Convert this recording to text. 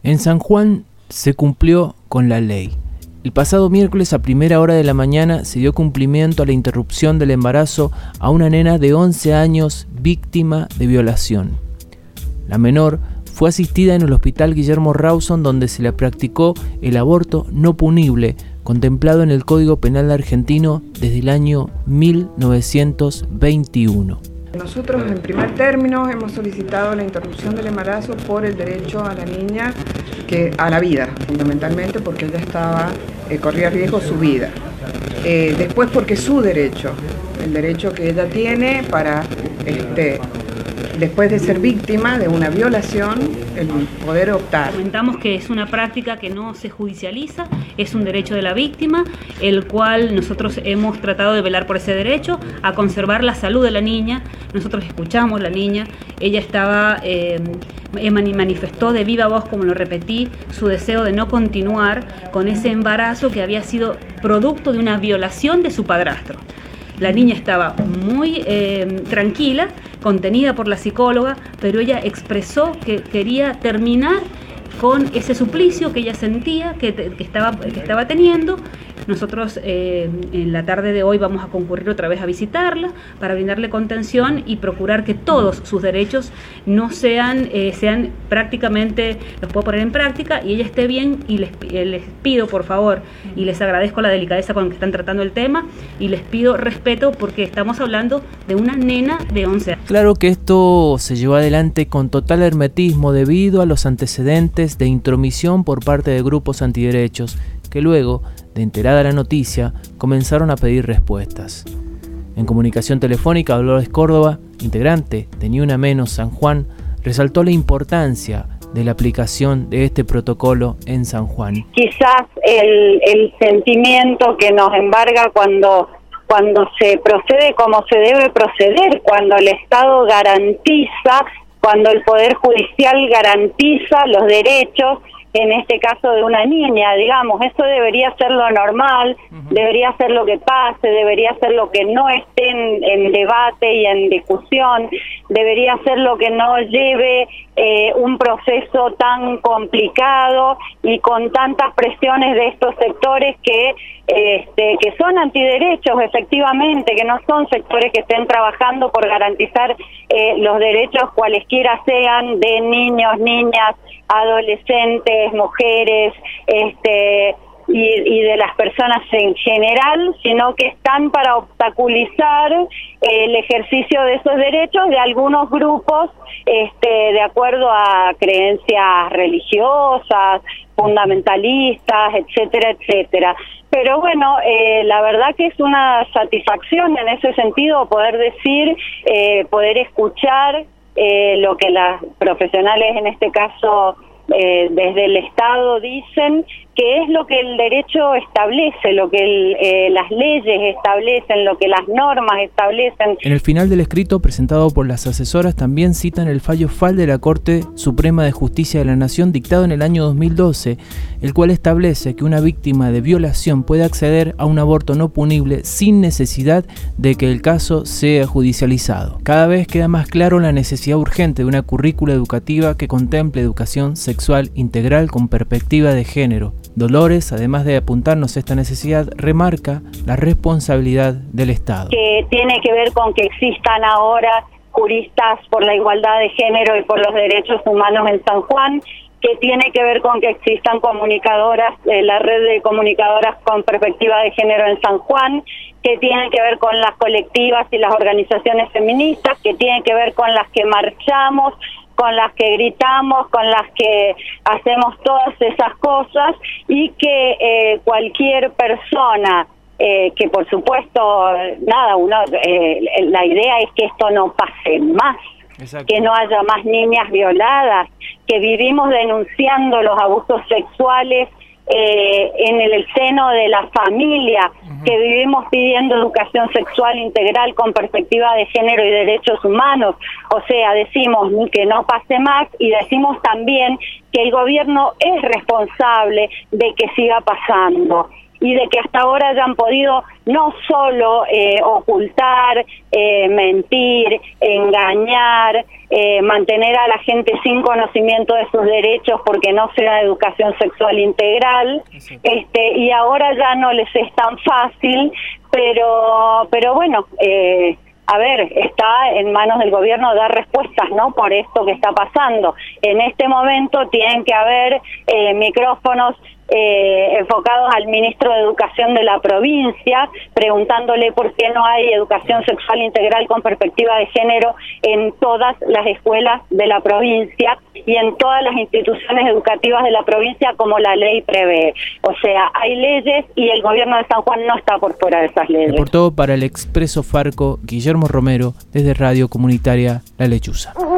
En San Juan se cumplió con la ley. El pasado miércoles a primera hora de la mañana se dio cumplimiento a la interrupción del embarazo a una nena de 11 años víctima de violación. La menor fue asistida en el Hospital Guillermo Rawson, donde se le practicó el aborto no punible, contemplado en el Código Penal argentino desde el año 1921. Nosotros en primer término hemos solicitado la interrupción del embarazo por el derecho a la niña, a la vida, fundamentalmente porque ella corría riesgo su vida. Después porque su derecho, el derecho que ella tiene para, después de ser víctima de una violación, el poder optar. Comentamos que es una práctica que no se judicializa, es un derecho de la víctima, el cual nosotros hemos tratado de velar por ese derecho, a conservar la salud de la niña. Nosotros escuchamos a la niña, ella manifestó de viva voz, como lo repetí, su deseo de no continuar con ese embarazo que había sido producto de una violación de su padrastro. La niña estaba muy tranquila, contenida por la psicóloga, pero ella expresó que quería terminar con ese suplicio que ella sentía que estaba teniendo. Nosotros en la tarde de hoy vamos a concurrir otra vez a visitarla para brindarle contención y procurar que todos sus derechos no sean prácticamente, los pueda poner en práctica y ella esté bien. Y les pido por favor, y les agradezco la delicadeza con que están tratando el tema, y les pido respeto porque estamos hablando de una nena de 11 años. Claro que esto se llevó adelante con total hermetismo debido a los antecedentes de intromisión por parte de grupos antiderechos que luego, de enterada la noticia, comenzaron a pedir respuestas. En comunicación telefónica, Dolores Córdoba, integrante de Ni Una Menos San Juan, resaltó la importancia de la aplicación de este protocolo en San Juan. Quizás el sentimiento que nos embarga cuando se procede como se debe proceder, cuando el Estado garantiza, cuando el Poder Judicial garantiza los derechos, en este caso de una niña, digamos, eso debería ser lo normal, debería ser lo que pase, debería ser lo que no esté en debate y en discusión, debería ser lo que no lleve un proceso tan complicado y con tantas presiones de estos sectores que son antiderechos, efectivamente, que no son sectores que estén trabajando por garantizar los derechos cualesquiera sean de niños, niñas, adolescentes, mujeres, y de las personas en general, sino que están para obstaculizar el ejercicio de esos derechos de algunos grupos, de acuerdo a creencias religiosas, fundamentalistas, etcétera, etcétera. Pero bueno, la verdad que es una satisfacción en ese sentido poder decir, poder escuchar lo que las profesionales en este caso desde el Estado dicen, que es lo que el derecho establece, lo que las leyes establecen, lo que las normas establecen. En el final del escrito presentado por las asesoras también citan el fallo FAL de la Corte Suprema de Justicia de la Nación dictado en el año 2012, el cual establece que una víctima de violación puede acceder a un aborto no punible sin necesidad de que el caso sea judicializado. Cada vez queda más claro la necesidad urgente de una currícula educativa que contemple educación sexual integral con perspectiva de género. Dolores, además de apuntarnos esta necesidad, remarca la responsabilidad del Estado. Que tiene que ver con que existan ahora juristas por la igualdad de género y por los derechos humanos en San Juan, que tiene que ver con que existan comunicadoras, la red de comunicadoras con perspectiva de género en San Juan, que tiene que ver con las colectivas y las organizaciones feministas, que tiene que ver con las que marchamos, con las que gritamos, con las que hacemos todas esas cosas, y que cualquier persona que por supuesto la idea es que esto no pase más. Exacto. Que no haya más niñas violadas, que vivimos denunciando los abusos sexuales en el seno de la familia, que vivimos pidiendo educación sexual integral con perspectiva de género y derechos humanos. O sea, decimos que no pase más y decimos también que el gobierno es responsable de que siga pasando. y de que hasta ahora hayan podido no solo ocultar, mentir, engañar, mantener a la gente sin conocimiento de sus derechos porque no se da educación sexual integral, y ahora ya no les es tan fácil, pero bueno, a ver, está en manos del gobierno dar respuestas, ¿no?, por esto que está pasando. En este momento tienen que haber micrófonos enfocados al ministro de Educación de la provincia, preguntándole por qué no hay educación sexual integral con perspectiva de género en todas las escuelas de la provincia y en todas las instituciones educativas de la provincia como la ley prevé. O sea, hay leyes y el gobierno de San Juan no está por fuera de esas leyes. Reportó para el Expreso Farco Guillermo Romero desde Radio Comunitaria La Lechuza.